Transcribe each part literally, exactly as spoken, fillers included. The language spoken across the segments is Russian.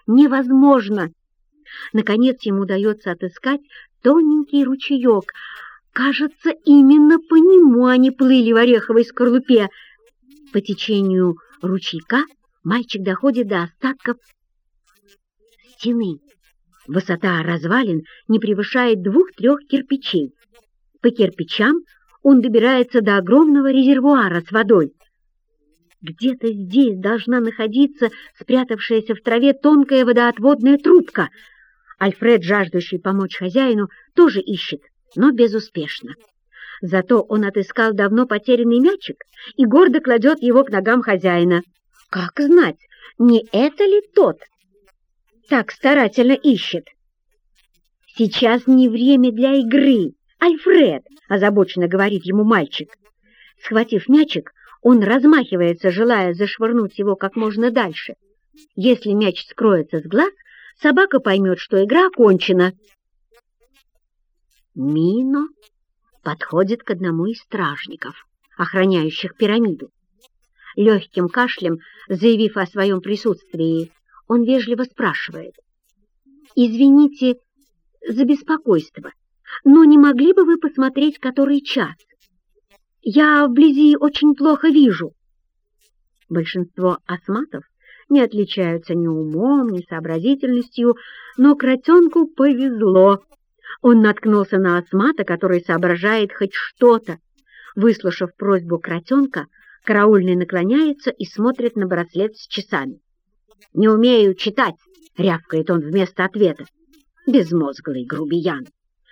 невозможно. Наконец ему удается отыскать тоненький ручеек. Кажется, именно по нему они плыли в ореховой скорлупе. По течению ручейка мальчик доходит до остатков стены. Высота развалин не превышает двух-трех кирпичей. По кирпичам он добирается до огромного резервуара с водой. Где-то здесь должна находиться спрятавшаяся в траве тонкая водоотводная трубка. Альфред, жаждущий помочь хозяину, тоже ищет, но безуспешно. Зато он отыскал давно потерянный мячик и гордо кладет его к ногам хозяина. Как знать, не это ли тот так старательно ищет? «Сейчас не время для игры, Альфред!» — озабоченно говорит ему мальчик. Схватив мячик, он размахивается, желая зашвырнуть его как можно дальше. Если мяч скроется с глаз, собака поймет, что игра окончена. Мино подходит к одному из стражников, охраняющих пирамиду. Легким кашлем, заявив о своем присутствии, он вежливо спрашивает: «Извините за беспокойство, но не могли бы вы посмотреть, который час? Я вблизи очень плохо вижу». Большинство асматов не отличаются ни умом, ни сообразительностью, но кротенку повезло. Он наткнулся на асмата, который соображает хоть что-то. Выслушав просьбу кротенка, караульный наклоняется и смотрит на браслет с часами. «Не умею читать», — рявкает он вместо ответа. Безмозглый грубиян.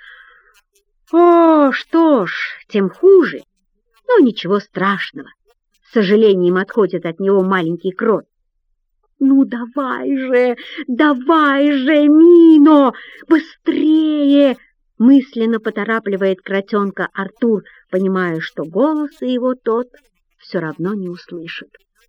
«О, что ж, тем хуже. Но ничего страшного», — с сожалением отходит от него маленький крот. «Ну давай же, давай же, Мино, быстрее!» мысленно поторапливает кротенка Артур, понимая, что голоса его тот все равно не услышит.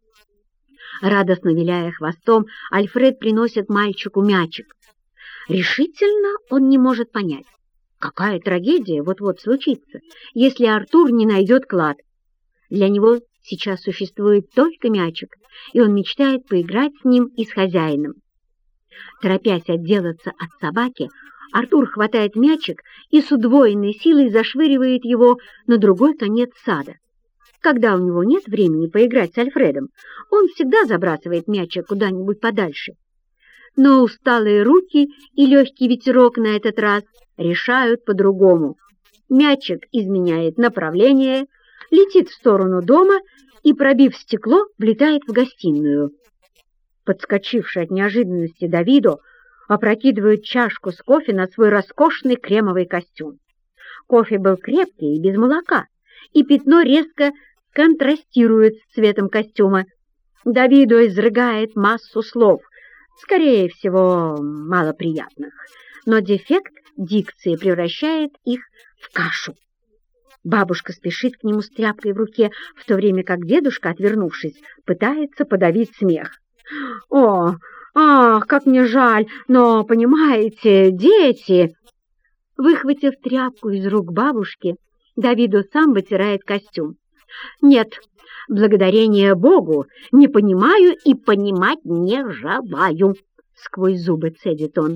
Радостно виляя хвостом, Альфред приносит мальчику мячик. Решительно он не может понять, какая трагедия вот-вот случится, если Артур не найдет клад. Для него сейчас существует только мячик, и он мечтает поиграть с ним и с хозяином. Торопясь отделаться от собаки, Артур хватает мячик и с удвоенной силой зашвыривает его на другой конец сада. Когда у него нет времени поиграть с Альфредом, он всегда забрасывает мячик куда-нибудь подальше. Но усталые руки и легкий ветерок на этот раз решают по-другому. Мячик изменяет направление, летит в сторону дома и, пробив стекло, влетает в гостиную. Подскочивший от неожиданности Давидо опрокидывает чашку с кофе на свой роскошный кремовый костюм. Кофе был крепкий и без молока, и пятно резко контрастирует с цветом костюма. Давидо изрыгает массу слов, скорее всего, малоприятных, но дефект дикции превращает их в кашу. Бабушка спешит к нему с тряпкой в руке, в то время как дедушка, отвернувшись, пытается подавить смех. «О, ах, как мне жаль, но, понимаете, дети...» Выхватив тряпку из рук бабушки, Давидо сам вытирает костюм. «Нет, благодарение Богу, не понимаю и понимать не желаю», — сквозь зубы цедит он.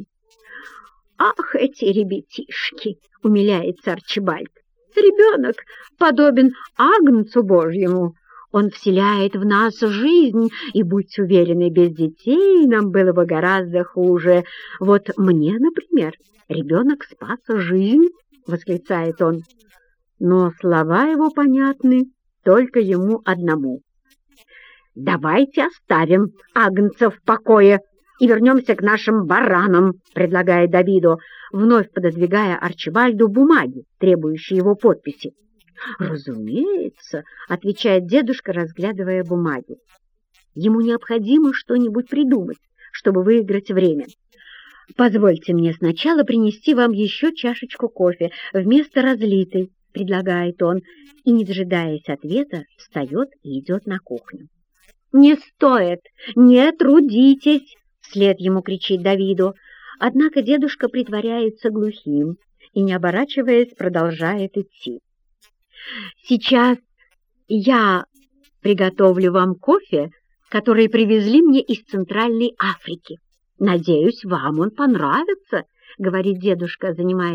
«Ах, эти ребятишки!» — умиляется Арчибальд. «Ребенок подобен Агнцу Божьему. Он вселяет в нас жизнь, и, будьте уверены, без детей нам было бы гораздо хуже. Вот мне, например, ребенок спас жизнь», — восклицает он. Но слова его понятны только ему одному. «Давайте оставим Агнца в покое и вернемся к нашим баранам», — предлагает Давидо, вновь пододвигая Арчибальду бумаги, требующие его подписи. «Разумеется», — отвечает дедушка, разглядывая бумаги. Ему необходимо что-нибудь придумать, чтобы выиграть время. «Позвольте мне сначала принести вам еще чашечку кофе вместо разлитой», — предлагает он, и, не дожидаясь ответа, встает и идет на кухню. «Не стоит! Не трудитесь!» — вслед ему кричит Давидо. Однако дедушка притворяется глухим и, не оборачиваясь, продолжает идти. «Сейчас я приготовлю вам кофе, который привезли мне из Центральной Африки», Надеюсь, вам он понравится, — говорит дедушка, занимаясь